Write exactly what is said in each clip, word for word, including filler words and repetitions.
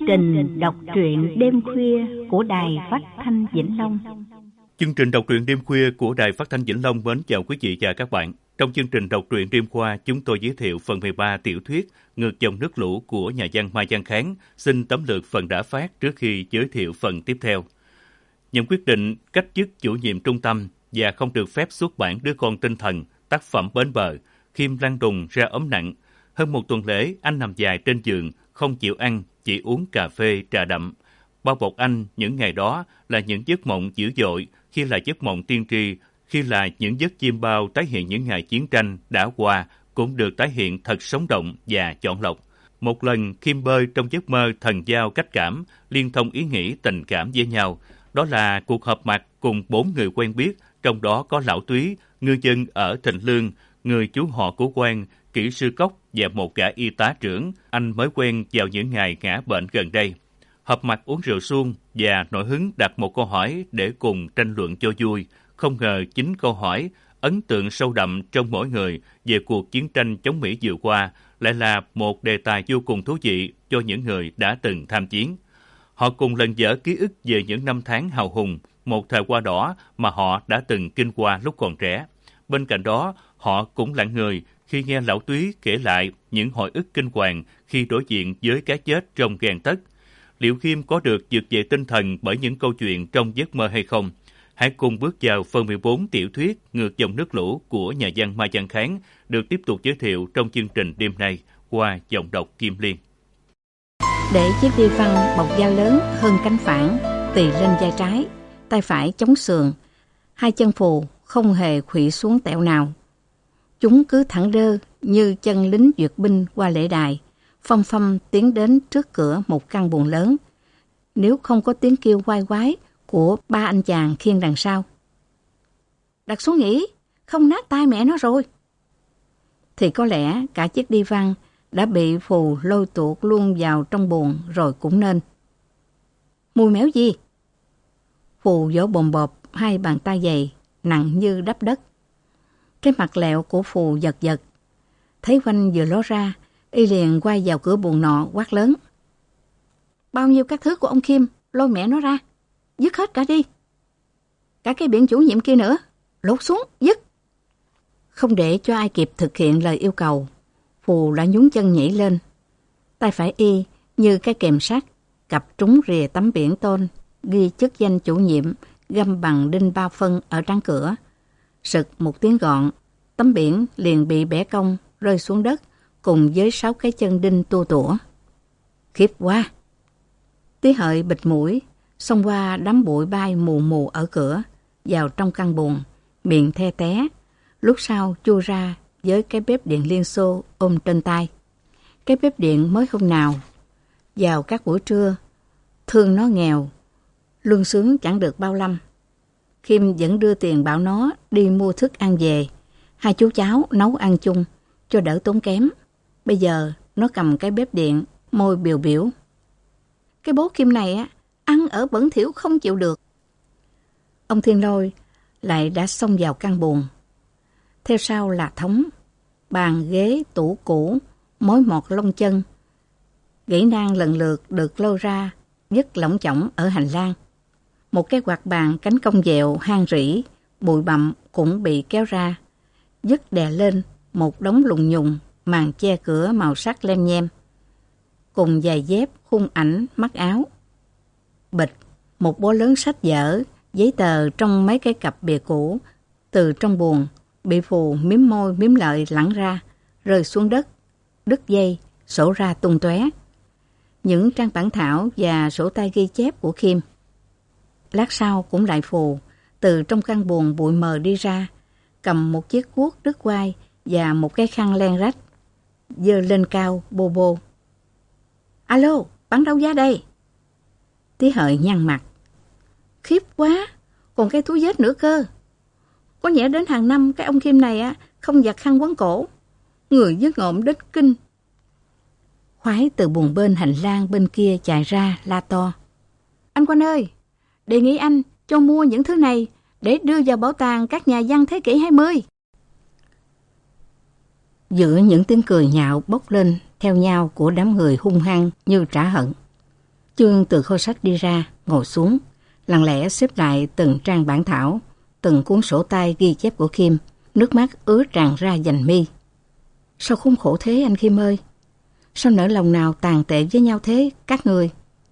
trình đọc truyện đêm khuya của Đài Phát thanh Vĩnh Long. Chương trình đọc truyện đêm khuya của Đài Phát thanh Vĩnh Long mến chào quý vị và các bạn. Trong chương trình đọc truyện đêm qua, chúng tôi giới thiệu phần mười ba tiểu thuyết Ngược dòng nước lũ của nhà văn Mai Văn Kháng. Xin tóm lược phần đã phát trước khi giới thiệu phần tiếp theo. Nhận quyết định cách chức chủ nhiệm trung tâm và không được phép xuất bản Đứa con tinh thần, tác phẩm Bến bờ, Khiêm lăn đùng ra ốm nặng. Hơn một tuần lễ, anh nằm dài trên giường, không chịu ăn, chỉ uống cà phê trà đậm. Bao bọc anh những ngày đó là những giấc mộng dữ dội, khi là giấc mộng tiên tri, khi là những giấc chiêm bao tái hiện những ngày chiến tranh đã qua, cũng được tái hiện thật sống động và chọn lọc. Một lần Khiêm bơi trong giấc mơ thần giao cách cảm, liên thông ý nghĩ tình cảm với nhau. Đó là cuộc họp mặt cùng bốn người quen biết, trong đó có Lão Túy, ngư dân ở Thịnh Lương, người chú họ của Quang, kỹ sư cốc và một gã y tá trưởng, anh mới quen vào những ngày ngã bệnh gần đây. Họp mặt uống rượu suông và nổi hứng đặt một câu hỏi để cùng tranh luận cho vui. Không ngờ chính câu hỏi, ấn tượng sâu đậm trong mỗi người về cuộc chiến tranh chống Mỹ vừa qua, lại là một đề tài vô cùng thú vị cho những người đã từng tham chiến. Họ cùng lần dở ký ức về những năm tháng hào hùng, một thời qua đỏ mà họ đã từng kinh qua lúc còn trẻ. Bên cạnh đó, họ cũng lặng người khi nghe Lão Túy kể lại những hồi ức kinh hoàng khi đối diện với cái chết trong gang tấc. Liệu Khiêm có được vượt về tinh thần bởi những câu chuyện trong giấc mơ hay không? Hãy cùng bước vào phần mười bốn tiểu thuyết Ngược dòng nước lũ của nhà văn Mai Văn Kháng được tiếp tục giới thiệu trong chương trình đêm nay qua giọng đọc Kim Liên. Để chiếc đi văn bọc da lớn hơn cánh phản, tì lên vai trái, tay phải chống sườn, hai chân Phù không hề khuỵu xuống tẹo nào. Chúng cứ thẳng rơ như chân lính duyệt binh qua lễ đài, phăm phăm tiến đến trước cửa một căn buồng lớn. Nếu không có tiếng kêu quai quái của ba anh chàng khiêng đằng sau. Đặt xuống nghỉ, không nát tai mẹ nó rồi. Thì có lẽ cả chiếc đi văn đã bị Phù lôi tuột luôn vào trong buồng rồi cũng nên. Mùi méo gì? Phù vỗ bồm bộp hai bàn tay dày, nặng như đắp đất. Cái mặt lẹo của Phù giật giật. Thấy Oanh vừa ló ra, y liền quay vào cửa buồng nọ quát lớn. Bao nhiêu các thứ của ông Khiêm, lôi mẹ nó ra, dứt hết cả đi. Cả cái biển chủ nhiệm kia nữa, lột xuống, dứt. Không để cho ai kịp thực hiện lời yêu cầu, Phù đã nhún chân nhảy lên. Tay phải y như cái kềm sắt, cặp trúng rìa tấm biển tôn, ghi chức danh chủ nhiệm, găm bằng đinh ba phân ở trán cửa. Sực một tiếng gọn, tấm biển liền bị bẻ cong, rơi xuống đất, cùng với sáu cái chân đinh tua tủa. Khiếp quá! Tí Hợi bịt mũi, xông qua đám bụi bay mù mù ở cửa, vào trong căn buồng, miệng the té. Lúc sau chui ra với cái bếp điện Liên Xô ôm trên tay. Cái bếp điện mới hôm nào. Vào các buổi trưa, thương nó nghèo, lương sướng chẳng được bao lâm. Khiêm vẫn đưa tiền bảo nó đi mua thức ăn về. Hai chú cháu nấu ăn chung, cho đỡ tốn kém. Bây giờ nó cầm cái bếp điện, môi biểu biểu. Cái bố Kim này á, ăn ở bẩn thỉu không chịu được. Ông Thiên Lôi lại đã xông vào căn buồng. Theo sau là Thống, bàn ghế tủ cũ, mối mọt lông chân. Gãy nang lần lượt được lôi ra, vứt lỏng chỏng ở hành lang. Một cái quạt bàn cánh cong dẹo hang rỉ, bụi bặm cũng bị kéo ra, vứt đè lên một đống lùng nhùng, màn che cửa màu sắc lem nhem, cùng giày dép, khung ảnh, mắt áo. Bịch, một bó lớn sách vở, giấy tờ trong mấy cái cặp bìa cũ, từ trong buồng, bị Phù miếm môi miếm lợi lẳng ra, rơi xuống đất, đứt dây, sổ ra tung tóe. Những trang bản thảo và sổ tay ghi chép của Khiêm. Lát sau cũng lại Phù, từ trong căn buồng bụi mờ đi ra, cầm một chiếc cuốc đứt quai và một cái khăn len rách, giơ lên cao bô bô. Alo, bán đấu giá đây. Tí Hợi nhăn mặt. Khiếp quá, còn cái túi vết nữa cơ. Có nhẽ đến hàng năm cái ông Khiêm này á không giặt khăn quấn cổ. Người giấc ngộm đến kinh. Khoái từ buồng bên hành lang bên kia chạy ra la to. Anh Quanh ơi, đề nghị anh cho mua những thứ này để đưa vào bảo tàng các nhà văn thế kỷ hai mươi. Giữa những tiếng cười nhạo bốc lên theo nhau của đám người hung hăng như trả hận. Chương từ kho sách đi ra, ngồi xuống, lặng lẽ xếp lại từng trang bản thảo, từng cuốn sổ tay ghi chép của Kim, nước mắt ứa tràn ra dành mi. Sao khốn khổ thế anh Kim ơi? Sao nỡ lòng nào tàn tệ với nhau thế, các người?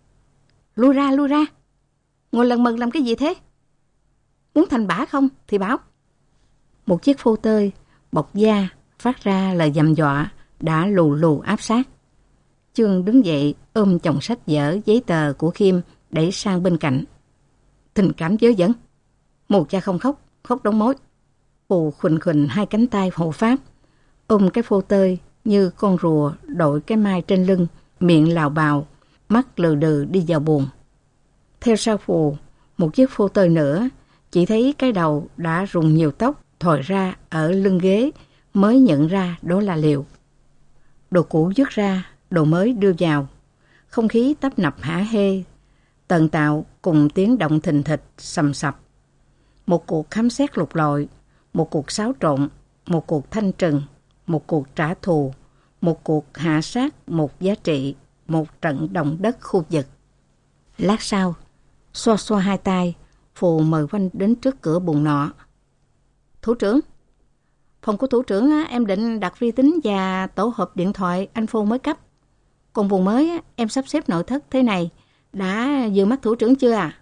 Lui ra, lui ra! Ngồi lần mần làm cái gì thế? Muốn thành bả không thì báo. Một chiếc phô tơi, bọc da, phát ra lời dầm dọa, đã lù lù áp sát. Chương đứng dậy, ôm chồng sách vở, giấy tờ của Kim đẩy sang bên cạnh. Tình cảm dớ dẫn. Mù cha không khóc, khóc đóng mối. Phù khuỳnh khuỳnh hai cánh tay hộ pháp, ôm cái phô tơi như con rùa đội cái mai trên lưng, miệng lào bào, mắt lừ đừ đi vào buồng. Theo sau Phù, một chiếc phô tơi nữa, chỉ thấy cái đầu đã rụng nhiều tóc thòi ra ở lưng ghế, mới nhận ra đó là Liệu. Đồ cũ dứt ra, đồ mới đưa vào. Không khí tấp nập hả hê, tần tạo cùng tiếng động thình thịch, sầm sập. Một cuộc khám xét lục lọi, một cuộc xáo trộn, một cuộc thanh trừng, một cuộc trả thù, một cuộc hạ sát một giá trị, một trận động đất khu vực. Lát sau, xoa xoa hai tay, Phù mời Oanh đến trước cửa buồng nọ. Thủ trưởng, phòng của thủ trưởng á, em định đặt vi tính và tổ hộp điện thoại anh Phô mới cấp. Còn buồng mới á, em sắp xếp nội thất thế này, đã vừa mắt thủ trưởng chưa à?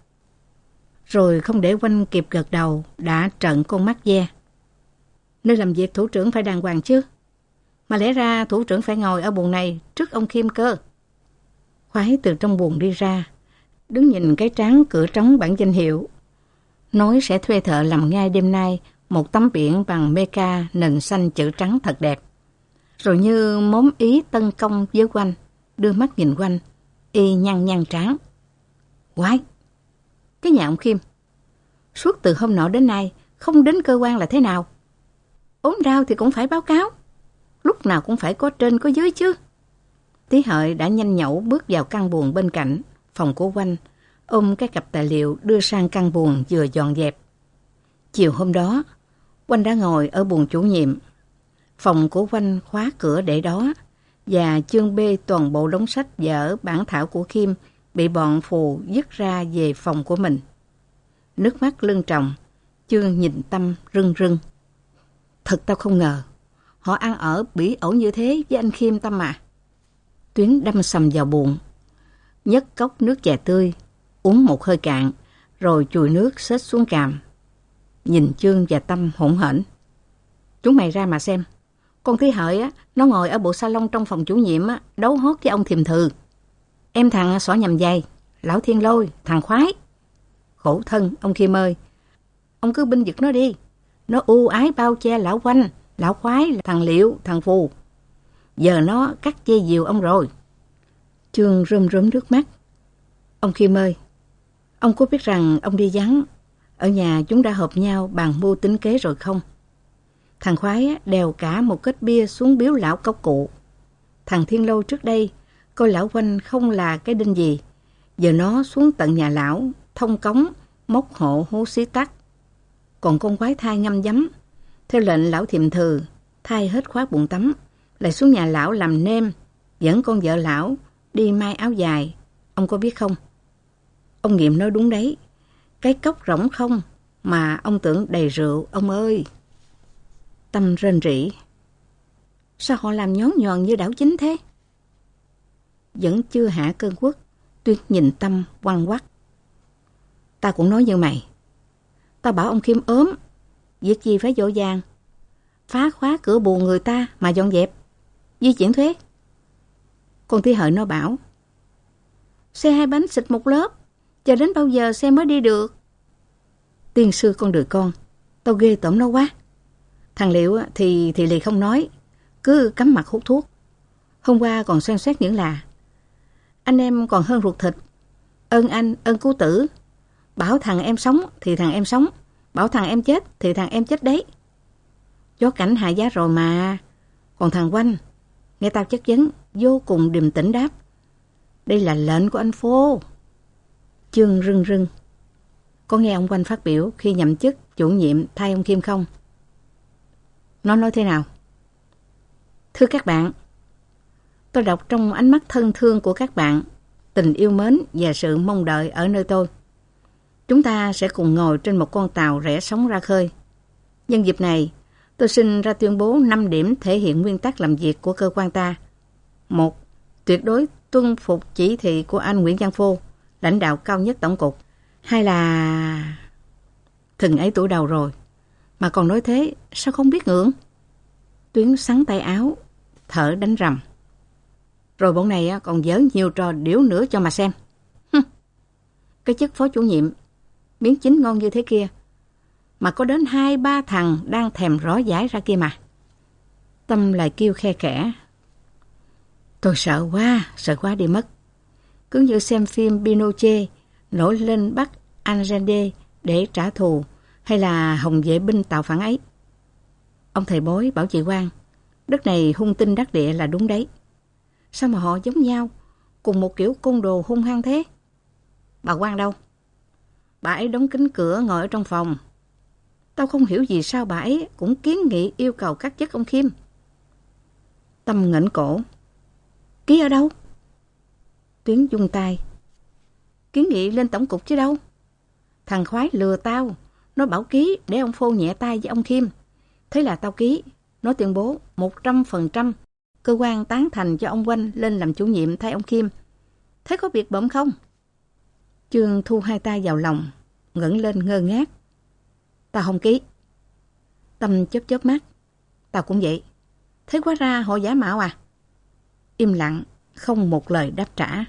Rồi không để Oanh kịp gật đầu, đã trợn con mắt ve. Nơi làm việc thủ trưởng phải đàng hoàng chứ. Mà lẽ ra thủ trưởng phải ngồi ở buồng này trước ông Kim cơ. Khoái từ trong buồng đi ra, đứng nhìn cái trán cửa trống bản danh hiệu. Nói sẽ thuê thợ làm ngay đêm nay một tấm biển bằng meca nền xanh chữ trắng thật đẹp. Rồi như móm ý tân công với Oanh, đưa mắt nhìn Oanh, y nhăn nhăn trán. Quái! Cái nhà ông Kim, suốt từ hôm nọ đến nay, không đến cơ quan là thế nào? Ốm đau thì cũng phải báo cáo. Lúc nào cũng phải có trên có dưới chứ. Tí Hợi đã nhanh nhẩu bước vào căn buồng bên cạnh, phòng của Oanh, ôm cái cặp tài liệu đưa sang căn buồng vừa dọn dẹp. Chiều hôm đó, Oanh đã ngồi ở buồng chủ nhiệm. Phòng của Oanh khóa cửa để đó, và Chương bê toàn bộ đống sách vở bản thảo của Kim bị bọn Phù dứt ra về phòng của mình. Nước mắt lưng tròng, Chương nhìn Tâm rưng rưng. Thật tao không ngờ, họ ăn ở bỉ ổi như thế với anh Kim Tâm à. Tuyến đâm sầm vào bụng, nhấc cốc nước chè tươi, uống một hơi cạn, rồi chùi nước xết xuống cằm. Nhìn Chương và Tâm hỗn hển. Chúng mày ra mà xem, con Tí Hợi á, nó ngồi ở bộ salon trong phòng chủ nhiệm á, đấu hót với ông Thiềm Thừ. Em thằng xỏ nhầm giày, lão Thiên Lôi, thằng khoái. Khổ thân, ông Kim ơi, ông cứ binh vực nó đi. Nó ưu ái bao che lão Oanh, lão khoái, thằng Liệu, thằng Phù. Giờ nó cắt dây diều ông rồi. Chương rơm rớm nước mắt. Ông Kim ơi, ông có biết rằng ông đi vắng, ở nhà chúng đã hợp nhau bàn mưu tính kế rồi không? Thằng khoái đèo cả một kết bia xuống biếu lão Cốc Cụ. Thằng Thiên Lâu trước đây coi lão Oanh không là cái đinh gì, giờ nó xuống tận nhà lão, thông cống, móc hộ hố xí tắc. Còn con quái thai ngâm giấm, theo lệnh lão Thiềm Thừ, thai hết khóa bụng tắm, lại xuống nhà lão làm nêm, dẫn con vợ lão đi may áo dài. Ông có biết không? Ông Nghiệm nói đúng đấy, cái cốc rỗng không mà ông tưởng đầy rượu, ông ơi. Tâm rên rỉ. Sao họ làm nhón nhòn như đảo chính thế? Vẫn chưa hạ cơn uất, Tuyết nhìn Tâm quằn quắt. Ta cũng nói như mày. Ta bảo ông Kim ốm, việc gì phải vội vàng, phá khóa cửa buồng người ta mà dọn dẹp, di chuyển thuế. Con Tí Hợi nó bảo, xe hai bánh xịt một lớp, chờ đến bao giờ xe mới đi được. Tiên sư con đời con, tao ghê tởm nó quá. Thằng Liệu thì thì lì không nói, cứ cắm mặt hút thuốc. Hôm qua còn xoan xoét những là anh em còn hơn ruột thịt, ơn anh ơn cứu tử. Bảo thằng em sống thì thằng em sống, bảo thằng em chết thì thằng em chết đấy. Chó cảnh hạ giá rồi mà. Còn thằng Oanh, nghe tao chất vấn, vô cùng điềm tĩnh đáp, đây là lệnh của anh Phô. Chương rưng rưng. Có nghe ông Oanh phát biểu khi nhậm chức chủ nhiệm thay ông Kim không? Nó nói thế nào? Thưa các bạn, tôi đọc trong ánh mắt thân thương của các bạn, tình yêu mến và sự mong đợi ở nơi tôi. Chúng ta sẽ cùng ngồi trên một con tàu rẽ sóng ra khơi. Nhân dịp này, tôi xin ra tuyên bố năm điểm thể hiện nguyên tắc làm việc của cơ quan ta. Một, tuyệt đối tuân phục chỉ thị của anh Nguyễn Văn Phô, lãnh đạo cao nhất tổng cục. Hai là... Thừng ấy tuổi đầu rồi, mà còn nói thế, sao không biết ngượng? Tuyến sắn tay áo, thở đánh rầm. Rồi bọn này còn dở nhiều trò điểu nữa cho mà xem. Hừm. Cái chức phó chủ nhiệm, miếng chín ngon như thế kia, mà có đến hai ba thằng đang thèm rõ giải ra kia mà. Tâm lại kêu khe khẽ. Tôi sợ quá, sợ quá đi mất. Cứ như xem phim Pinochet nổi lên bắt Allende để trả thù, hay là Hồng vệ binh tạo phản ấy. Ông thầy bói bảo chị Quang, đất này hung tinh đắc địa là đúng đấy. Sao mà họ giống nhau, cùng một kiểu côn đồ hung hăng thế? Bà Quang đâu? Bà ấy đóng kín cửa ngồi ở trong phòng. Tao không hiểu vì sao bà ấy cũng kiến nghị yêu cầu cắt chức ông Khiêm. Tâm ngẩng cổ. Ký ở đâu? Tuyến dung tay. Kiến nghị lên tổng cục chứ đâu. Thằng khoái lừa tao. Nó bảo ký để ông Phô nhẹ tay với ông Khiêm. Thế là tao ký. Nó tuyên bố một trăm phần trăm cơ quan tán thành cho ông Oanh lên làm chủ nhiệm thay ông Khiêm. Thế có việc bợm không? Trương thu hai tay vào lòng, ngẩng lên ngơ ngác. Tao không ký. Tâm chớp chớp mắt. Tao cũng vậy. Thế quá ra họ giả mạo à? Im lặng, không một lời đáp trả.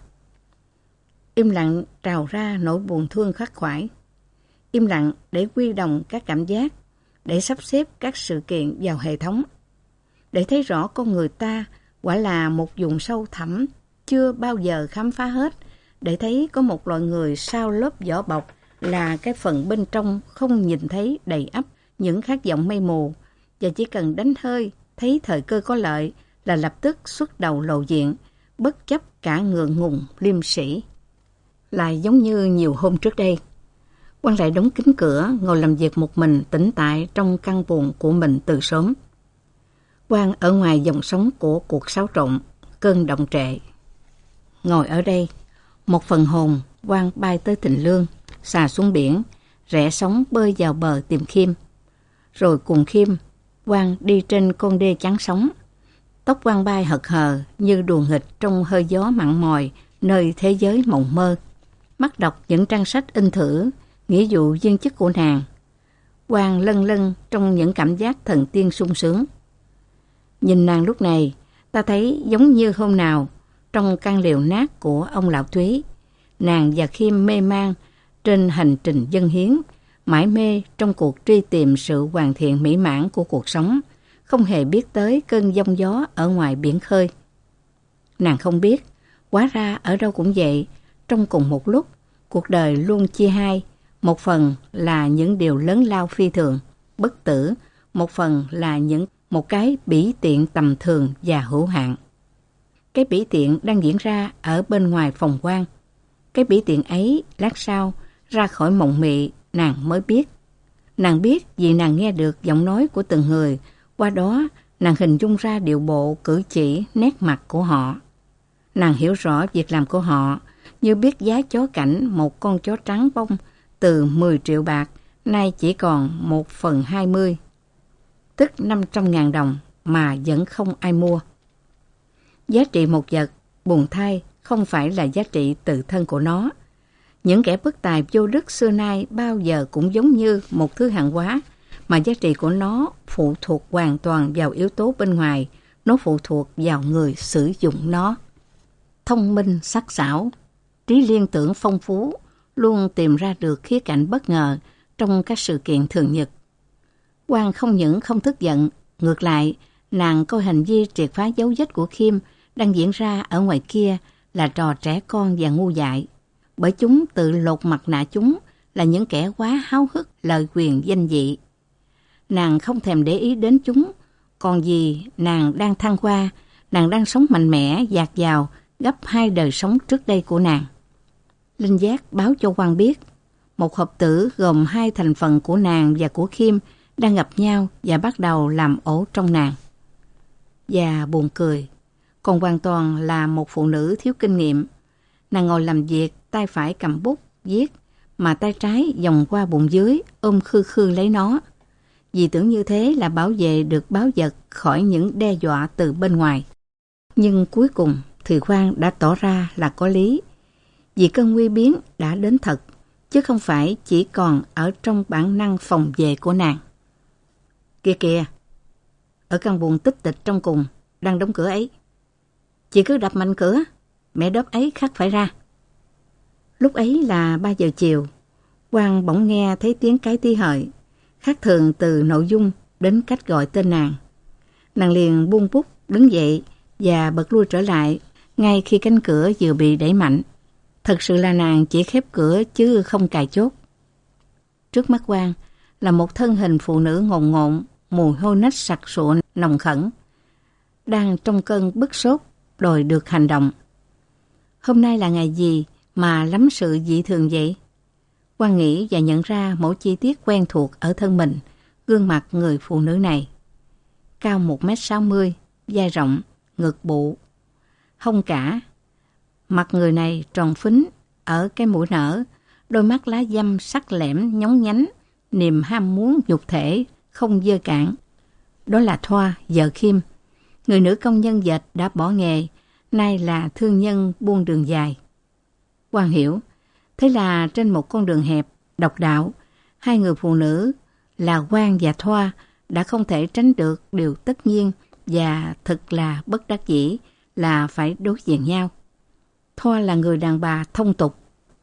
Im lặng trào ra nỗi buồn thương khắc khoải. Im lặng để quy đồng các cảm giác, để sắp xếp các sự kiện vào hệ thống, để thấy rõ con người ta quả là một vùng sâu thẳm chưa bao giờ khám phá hết, để thấy có một loại người sau lớp vỏ bọc là cái phần bên trong không nhìn thấy đầy ắp những khát vọng mây mù, và chỉ cần đánh hơi thấy thời cơ có lợi là lập tức xuất đầu lộ diện, bất chấp cả ngượng ngùng liêm sĩ. Lại giống như nhiều hôm trước đây, Quang lại đóng kín cửa, ngồi làm việc một mình tĩnh tại trong căn buồng của mình từ sớm. Quang ở ngoài dòng sóng của cuộc xáo trộn, cơn động trệ. Ngồi ở đây, một phần hồn Quang bay tới Thịnh Lương, xà xuống biển, rẽ sóng bơi vào bờ tìm Khiêm. Rồi cùng Khiêm, Quang đi trên con đê chắn sóng. Tóc Quang bay hật hờ như đùa nghịch trong hơi gió mặn mòi nơi thế giới mộng mơ. Mắt đọc những trang sách in thử nghĩa vụ viên chức của nàng. Quang lân lân trong những cảm giác thần tiên sung sướng. Nhìn nàng lúc này, ta thấy giống như hôm nào trong căn lều nát của ông lão Thúy, nàng và Khiêm mê man trên hành trình dâng hiến, mải mê trong cuộc truy tìm sự hoàn thiện mỹ mãn của cuộc sống, không hề biết tới cơn giông gió ở ngoài biển khơi. Nàng không biết, hóa ra ở đâu cũng vậy, trong cùng một lúc, cuộc đời luôn chia hai, một phần là những điều lớn lao phi thường, bất tử, một phần là những một cái bỉ tiện tầm thường và hữu hạn. Cái bỉ tiện đang diễn ra ở bên ngoài phòng Quang. Cái bỉ tiện ấy lát sau ra khỏi mộng mị nàng mới biết. Nàng biết vì nàng nghe được giọng nói của từng người, qua đó nàng hình dung ra điệu bộ, cử chỉ, nét mặt của họ. Nàng hiểu rõ việc làm của họ, như biết giá chó cảnh một con chó trắng bông từ mười triệu bạc, nay chỉ còn một phần hai mươi, tức năm trăm ngàn đồng mà vẫn không ai mua. Giá trị một vật, buồn thay, không phải là giá trị tự thân của nó. Những kẻ bất tài vô đức xưa nay bao giờ cũng giống như một thứ hàng hóa, mà giá trị của nó phụ thuộc hoàn toàn vào yếu tố bên ngoài, nó phụ thuộc vào người sử dụng nó. Thông minh, sắc sảo, trí liên tưởng phong phú, luôn tìm ra được khía cạnh bất ngờ trong các sự kiện thường nhật. Quang không những không tức giận, ngược lại, nàng coi hành vi triệt phá dấu vết của Khiêm đang diễn ra ở ngoài kia là trò trẻ con và ngu dại, bởi chúng tự lột mặt nạ chúng là những kẻ quá háo hức lợi quyền danh dị. Nàng không thèm để ý đến chúng, còn vì nàng đang thăng hoa, nàng đang sống mạnh mẽ, dạt dào, gấp hai đời sống trước đây của nàng. Linh giác báo cho Quang biết, một hợp tử gồm hai thành phần của nàng và của Khiêm đang gặp nhau và bắt đầu làm ổ trong nàng. Và buồn cười, còn hoàn toàn là một phụ nữ thiếu kinh nghiệm. Nàng ngồi làm việc, tay phải cầm bút, viết, mà tay trái vòng qua bụng dưới, ôm khư khư lấy nó. Vì tưởng như thế là bảo vệ được báu vật khỏi những đe dọa từ bên ngoài. Nhưng cuối cùng, Thùy Khoan đã tỏ ra là có lý. Vì cơn nguy biến đã đến thật, chứ không phải chỉ còn ở trong bản năng phòng vệ của nàng. Kìa kìa, ở căn buồng tích tịch trong cùng, đang đóng cửa ấy. Chị cứ đập mạnh cửa, mẹ đớp ấy khắc phải ra. Lúc ấy là ba giờ chiều, Quang bỗng nghe thấy tiếng cái tí hợi, khác thường từ nội dung đến cách gọi tên nàng. Nàng liền buông bút, đứng dậy và bật lui trở lại, ngay khi cánh cửa vừa bị đẩy mạnh. Thật sự là nàng chỉ khép cửa chứ không cài chốt. Trước mắt Quang là một thân hình phụ nữ ngồn ngộn, mùi hôi nách sặc sụa nồng khẩn, đang trong cơn bức sốt, đòi được hành động. Hôm nay là ngày gì mà lắm sự dị thường vậy? Quang nghĩ và nhận ra mỗi chi tiết quen thuộc ở thân mình, gương mặt người phụ nữ này. Cao một mét sáu mươi, vai rộng, ngực bụ, hông cả. Mặt người này tròn phính, ở cái mũi nở, đôi mắt lá dăm sắc lẻm nhóng nhánh, niềm ham muốn nhục thể, không dơ cạn. Đó là Thoa, vợ Khiêm, người nữ công nhân dệt đã bỏ nghề, nay là thương nhân buôn đường dài. Quang hiểu, thế là trên một con đường hẹp, độc đạo, hai người phụ nữ là Quang và Thoa đã không thể tránh được điều tất nhiên và thật là bất đắc dĩ là phải đối diện nhau. Thoa là người đàn bà thông tục.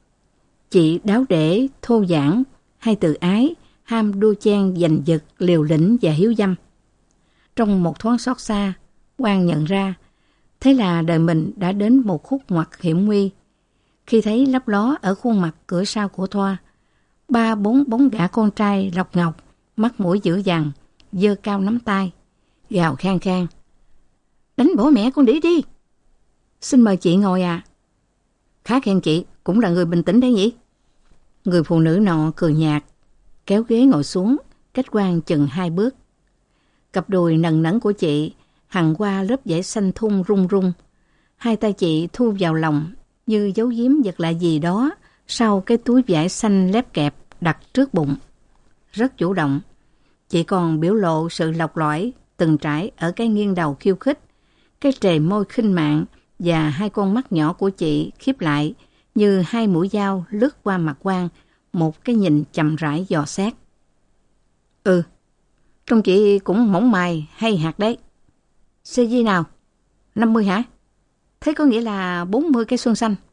Chị đáo để, thô giản, hay tự ái, ham đua chen, giành giật, liều lĩnh và hiếu dâm. Trong một thoáng xót xa, Quang nhận ra, thế là đời mình đã đến một khúc ngoặt hiểm nguy. Khi thấy lấp ló ở khuôn mặt cửa sau của Thoa, ba bốn bóng gã con trai lọc ngọc, mắt mũi dữ dằn, giơ cao nắm tay, gào khang khang. Đánh bỏ mẹ con đĩ đi! Xin mời chị ngồi à? Khá khen chị, cũng là người bình tĩnh đấy nhỉ? Người phụ nữ nọ cười nhạt, kéo ghế ngồi xuống, cách Quang chừng hai bước. Cặp đùi nần nẫn của chị hằn qua lớp vải xanh thun rung rung. Hai tay chị thu vào lòng như giấu giếm vật lạ gì đó sau cái túi vải xanh lép kẹp đặt trước bụng. Rất chủ động. Chị còn biểu lộ sự lọc lõi từng trải ở cái nghiêng đầu khiêu khích, cái trề môi khinh mạn và hai con mắt nhỏ của chị khiếp lại như hai mũi dao lướt qua mặt Quang, một cái nhìn chậm rãi dò xét. Ừ, trông chị cũng mỏng mày hay hạt đấy. xê giê nào? năm mươi hả? Thế có nghĩa là bốn mươi cái xuân xanh.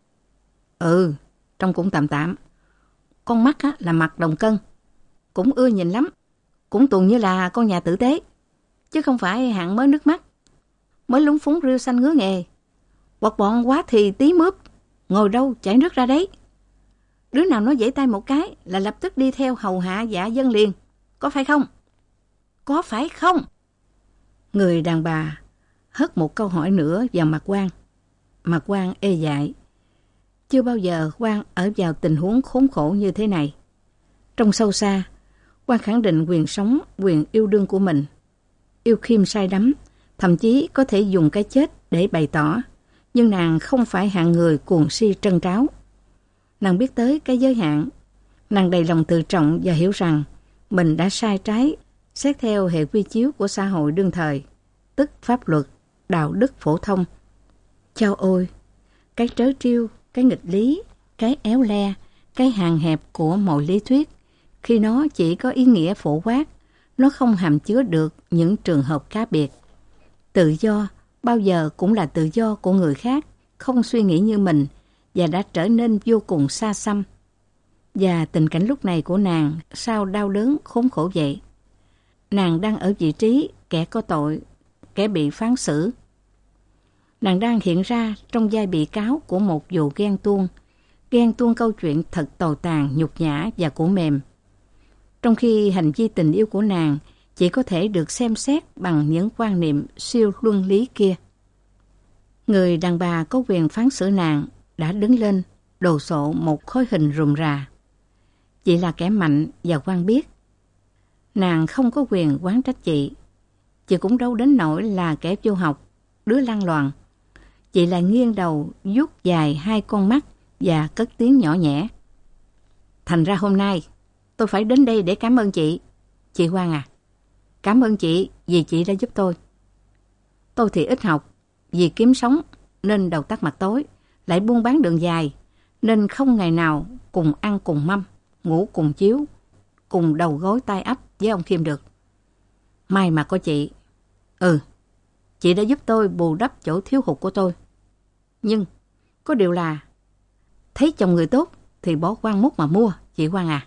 Ừ, trông cũng tạm tạm. Con mắt á, là mặt đồng cân. Cũng ưa nhìn lắm. Cũng tuần như là con nhà tử tế. Chứ không phải hạng mới nước mắt. Mới lúng phúng rêu xanh ngứa nghề. Bọt bọn quá thì tí mướp. Ngồi đâu chảy nước ra đấy. Đứa nào nó giãy tay một cái là lập tức đi theo hầu hạ dạ dân liền. Có phải không? Có phải không? Người đàn bà hất một câu hỏi nữa vào mặt Quang. Mặt Quang ê dại. Chưa bao giờ Quang ở vào tình huống khốn khổ như thế này. Trong sâu xa, Quang khẳng định quyền sống, quyền yêu đương của mình. Yêu Khiêm say đắm, thậm chí có thể dùng cái chết để bày tỏ. Nhưng nàng không phải hạng người cuồng si trân tráo. Nàng biết tới cái giới hạn. Nàng đầy lòng tự trọng và hiểu rằng mình đã sai trái xét theo hệ quy chiếu của xã hội đương thời, tức pháp luật, đạo đức phổ thông. Chao ôi, cái trớ trêu, cái nghịch lý, cái éo le, cái hạn hẹp của mọi lý thuyết, khi nó chỉ có ý nghĩa phổ quát, nó không hàm chứa được những trường hợp cá biệt. Tự do bao giờ cũng là tự do của người khác, không suy nghĩ như mình và đã trở nên vô cùng xa xăm. Và tình cảnh lúc này của nàng sao đau đớn khốn khổ vậy? Nàng đang ở vị trí kẻ có tội, kẻ bị phán xử. Nàng đang hiện ra trong vai bị cáo của một vụ ghen tuông, ghen tuông câu chuyện thật tồi tàn, nhục nhã và của mềm. Trong khi hành vi tình yêu của nàng chỉ có thể được xem xét bằng những quan niệm siêu luân lý kia. Người đàn bà có quyền phán xử nàng đã đứng lên, đồ sộ một khối hình rườm rà. Chị là kẻ mạnh và Quang biết. Nàng không có quyền oán trách chị. Chị cũng đâu đến nỗi là kẻ vô học, đứa lăng loàn. Chị lại nghiêng đầu vuốt dài hai con mắt và cất tiếng nhỏ nhẹ. Thành ra hôm nay, tôi phải đến đây để cảm ơn chị. Chị Hoan à, cảm ơn chị vì chị đã giúp tôi. Tôi thì ít học, vì kiếm sống nên đầu tắt mặt tối, lại buôn bán đường dài, nên không ngày nào cùng ăn cùng mâm, ngủ cùng chiếu, cùng đầu gối tay ấp với ông Khiêm được. May mà có chị. Ừ, chị đã giúp tôi bù đắp chỗ thiếu hụt của tôi. Nhưng có điều là thấy chồng người tốt thì bỏ quan mút mà mua, chị Hoan à.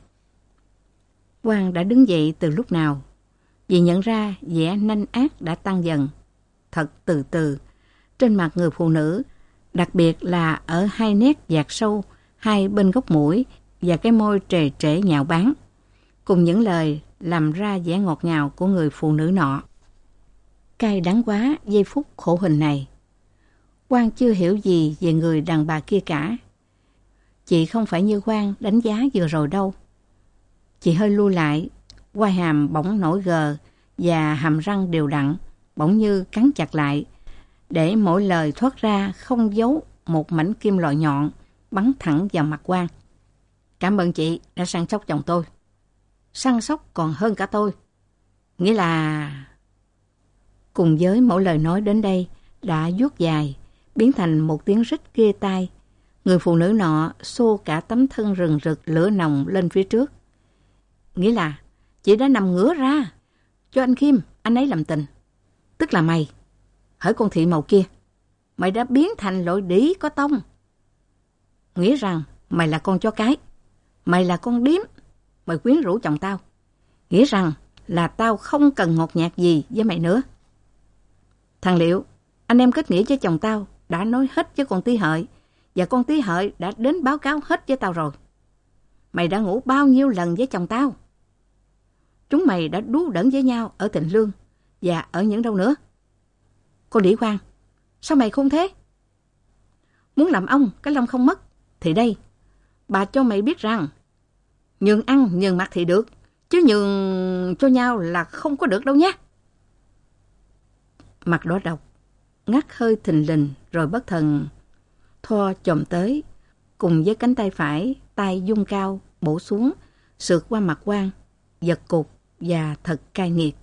Hoan đã đứng dậy từ lúc nào, vì nhận ra vẻ nanh ác đã tăng dần, thật từ từ, trên mặt người phụ nữ, đặc biệt là ở hai nét dạt sâu, hai bên gốc mũi và cái môi trề trễ nhạo báng, cùng những lời làm ra vẻ ngọt ngào của người phụ nữ nọ. Cay đắng quá giây phút khổ hình này. Hoan chưa hiểu gì về người đàn bà kia cả. Chị không phải như Hoan đánh giá vừa rồi đâu. Chị hơi lui lại, quai hàm bỗng nổi gờ và hàm răng đều đặn, bỗng như cắn chặt lại, để mỗi lời thoát ra không giấu một mảnh kim loại nhọn bắn thẳng vào mặt Hoan. Cảm ơn chị đã săn sóc chồng tôi. Săn sóc còn hơn cả tôi. Nghĩa là... Cùng với mỗi lời nói đến đây đã vuốt dài, biến thành một tiếng rít ghê tai. Người phụ nữ nọ xô cả tấm thân rừng rực lửa nồng lên phía trước. Nghĩa là chị đã nằm ngửa ra cho anh Khiêm, anh ấy làm tình. Tức là mày, hỡi con thị màu kia, mày đã biến thành loại đĩ có tông. Nghĩa rằng mày là con chó cái, mày là con điếm, mày quyến rũ chồng tao. Nghĩa rằng là tao không cần ngọt nhạt gì với mày nữa. Thằng Liệu, anh em kết nghĩa với chồng tao đã nói hết với con Tí Hợi, và con Tí Hợi đã đến báo cáo hết với tao rồi. Mày đã ngủ bao nhiêu lần với chồng tao? Chúng mày đã đú đẫn với nhau ở Thịnh Lương và ở những đâu nữa? Con đĩ Hoan, sao mày không thế? Muốn làm ông cái lông không mất thì đây, bà cho mày biết rằng nhường ăn nhường mặc thì được, chứ nhường cho nhau là không có được đâu nhé. Mặt đỏ độc, ngắt hơi thình lình rồi bất thần Thoa chồm tới, cùng với cánh tay phải, tay dung cao, bổ xuống, sượt qua mặt Hoan, giật cục và thật cay nghiệt.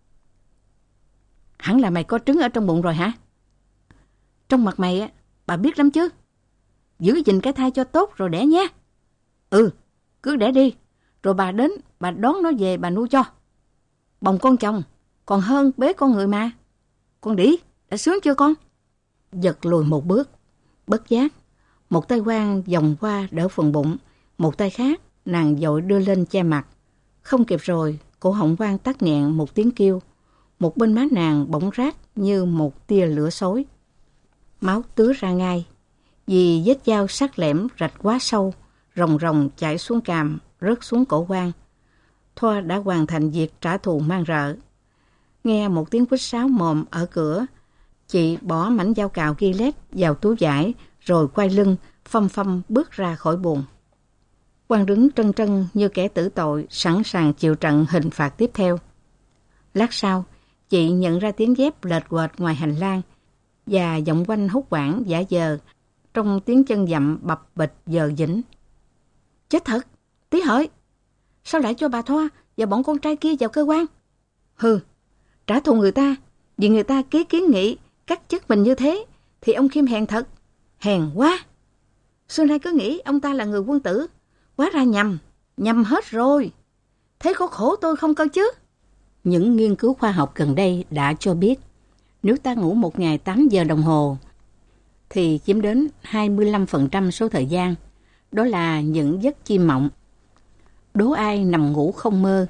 Hẳn là mày có trứng ở trong bụng rồi hả? Trong mặt mày á, bà biết lắm chứ. Giữ gìn cái thai cho tốt rồi đẻ nhé. Ừ, cứ đẻ đi, rồi bà đến, bà đón nó về bà nuôi cho. Bồng con chồng, còn hơn bế con người mà. Con đĩ, đã sướng chưa con? Giật lùi một bước, bất giác. Một tay Hoan vòng qua đỡ phần bụng, một tay khác nàng vội đưa lên che mặt. Không kịp rồi, cổ họng Hoan tắc nghẹn một tiếng kêu. Một bên má nàng bỗng rát như một tia lửa xối. Máu tứa ra ngay, vì vết dao sắc lẻm rạch quá sâu, ròng ròng chảy xuống cằm, rớt xuống cổ Hoan. Thoa đã hoàn thành việc trả thù mang rợ. Nghe một tiếng quýt sáo mồm ở cửa, chị bỏ mảnh dao cạo ghi lét vào túi vải, rồi quay lưng, phăm phăm bước ra khỏi buồng. Hoan đứng trân trân như kẻ tử tội, sẵn sàng chịu trận hình phạt tiếp theo. Lát sau, chị nhận ra tiếng dép lệch quệch ngoài hành lang, và giọng quanh hốt hoảng giả vờ trong tiếng chân dậm bập bịch giờ dĩnh. Chết thật, Tí Hợi, sao lại cho bà Thoa và bọn con trai kia vào cơ quan? Hừ, trả thù người ta, vì người ta ký kiến nghị cắt chức mình như thế, thì ông Khiêm hèn thật, hèn quá. Xưa nay cứ nghĩ ông ta là người quân tử, hóa ra nhầm, nhầm hết rồi. Thế có khổ tôi không cơ chứ? Những nghiên cứu khoa học gần đây đã cho biết, nếu ta ngủ một ngày tám giờ đồng hồ, thì chiếm đến hai mươi lăm phần trăm số thời gian, đó là những giấc chim mộng. Đố ai nằm ngủ không mơ.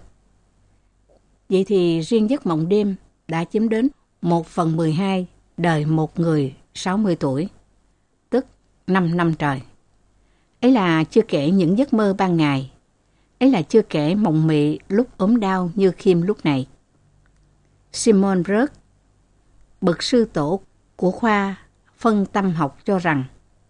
Vậy thì riêng giấc mộng đêm đã chiếm đến một phần mười hai đời một người sáu mươi tuổi, tức năm năm trời. Ấy là chưa kể những giấc mơ ban ngày. Ấy là chưa kể mộng mị lúc ốm đau như Khiêm lúc này. Simon Breuer, bậc sư tổ của khoa phân tâm học cho rằng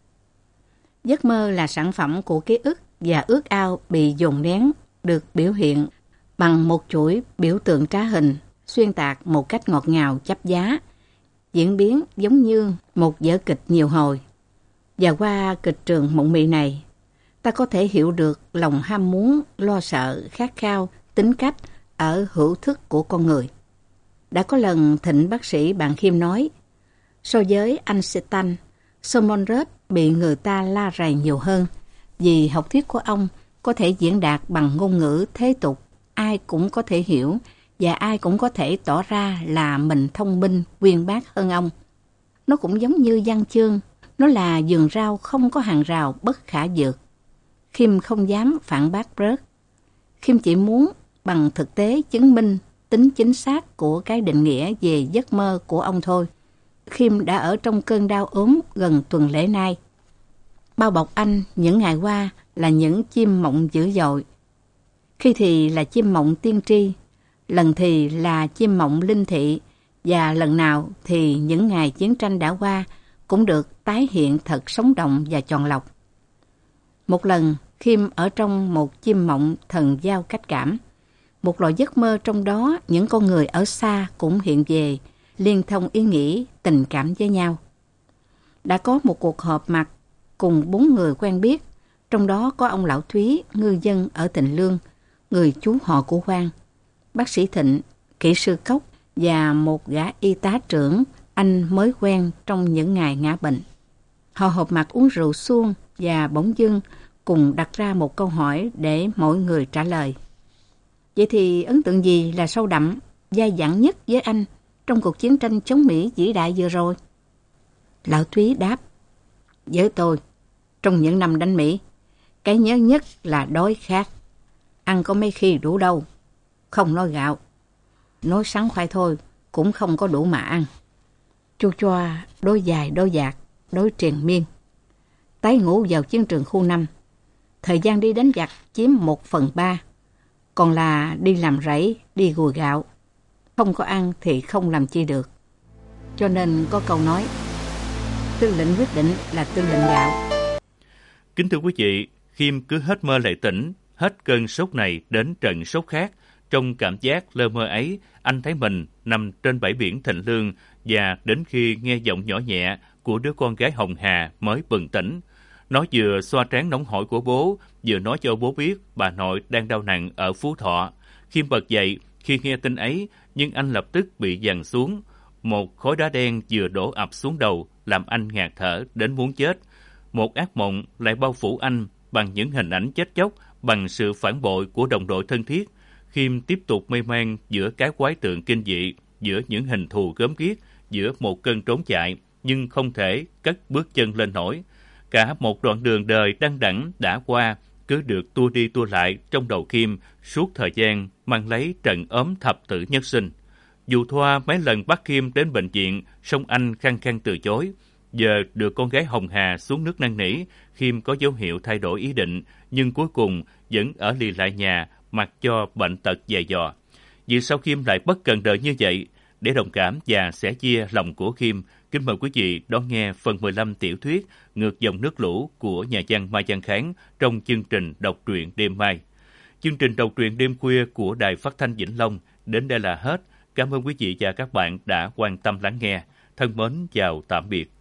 giấc mơ là sản phẩm của ký ức và ước ao bị dồn nén, được biểu hiện bằng một chuỗi biểu tượng trá hình, xuyên tạc một cách ngọt ngào chấp giá, diễn biến giống như một vở kịch nhiều hồi. Và qua kịch trường mộng mị này, ta có thể hiểu được lòng ham muốn, lo sợ, khát khao, tính cách ở hữu thức của con người. Đã có lần thịnh bác sĩ bạn Khiêm nói, so với Einstein, Simon bị người ta la rầy nhiều hơn, vì học thuyết của ông có thể diễn đạt bằng ngôn ngữ thế tục, ai cũng có thể hiểu và ai cũng có thể tỏ ra là mình thông minh, uyên bác hơn ông. Nó cũng giống như văn chương, nó là vườn rau không có hàng rào bất khả vượt. Khiêm không dám phản bác Brớt. Khiêm chỉ muốn bằng thực tế chứng minh tính chính xác của cái định nghĩa về giấc mơ của ông thôi. Khiêm đã ở trong cơn đau ốm gần tuần lễ nay. Bao bọc anh những ngày qua là những chim mộng dữ dội. Khi thì là chim mộng tiên tri, lần thì là chim mộng linh thị, và lần nào thì những ngày chiến tranh đã qua cũng được tái hiện thật sống động và tròn lọc. Một lần, Khiêm ở trong một chim mộng thần giao cách cảm. Một loại giấc mơ trong đó những con người ở xa cũng hiện về, liên thông ý nghĩ, tình cảm với nhau. Đã có một cuộc họp mặt cùng bốn người quen biết, trong đó có ông Lão Thúy, ngư dân ở Tịnh Lương, người chú họ của Quang, bác sĩ Thịnh, kỹ sư Cốc và một gã y tá trưởng anh mới quen trong những ngày ngã bệnh. Họ họp mặt uống rượu suông và bỗng dưng cùng đặt ra một câu hỏi để mỗi người trả lời. Vậy thì ấn tượng gì là sâu đậm, dai dẳng nhất với anh trong cuộc chiến tranh chống Mỹ vĩ đại vừa rồi? Lão Thúy đáp, với tôi, trong những năm đánh Mỹ, cái nhớ nhất là đói khát. Ăn có mấy khi đủ đâu, không nói gạo. Nói sắn khoai thôi, cũng không có đủ mà ăn. Chua choa, đói dài, đói dạt, đói triền miên. Tái ngủ vào chiến trường khu năm. Thời gian đi đánh giặc chiếm một phần ba. Còn là đi làm rẫy, đi gùi gạo. Không có ăn thì không làm chi được. Cho nên có câu nói, tư lệnh quyết định là tư lệnh gạo. Kính thưa quý vị, Khiêm cứ hết mơ lại tỉnh, hết cơn sốt này đến trận sốt khác. Trong cảm giác lơ mơ ấy, anh thấy mình nằm trên bãi biển Thịnh Lương và đến khi nghe giọng nhỏ nhẹ của đứa con gái Hồng Hà mới bừng tỉnh. Nó vừa xoa trán nóng hổi của bố, vừa nói cho bố biết bà nội đang đau nặng ở Phú Thọ. Khiêm bật dậy khi nghe tin ấy, nhưng anh lập tức bị giằng xuống. Một khối đá đen vừa đổ ập xuống đầu, làm anh ngạt thở đến muốn chết. Một ác mộng lại bao phủ anh bằng những hình ảnh chết chóc, bằng sự phản bội của đồng đội thân thiết. Khiêm tiếp tục mê man giữa cái quái tượng kinh dị, giữa những hình thù gớm ghiếc, giữa một cơn trốn chạy, nhưng không thể cất bước chân lên nổi. Cả một đoạn đường đời đăng đẳng đã qua, cứ được tua đi tua lại trong đầu Khiêm suốt thời gian mang lấy trận ốm thập tử nhất sinh. Dù Thoa mấy lần bắt Khiêm đến bệnh viện, song anh khăng khăng từ chối. Giờ được con gái Hồng Hà xuống nước năn nỉ, Khiêm có dấu hiệu thay đổi ý định, nhưng cuối cùng vẫn ở lì lại nhà, mặc cho bệnh tật dày dò. Vì sao Khiêm lại bất cần đời như vậy? Để đồng cảm và sẻ chia lòng của Khiêm, kính mời quý vị đón nghe phần mười lăm tiểu thuyết Ngược dòng nước lũ của nhà văn Mai Văn Kháng trong chương trình đọc truyện đêm mai. Chương trình đọc truyện đêm khuya của Đài Phát thanh Vĩnh Long đến đây là hết. Cảm ơn quý vị và các bạn đã quan tâm lắng nghe. Thân mến chào tạm biệt.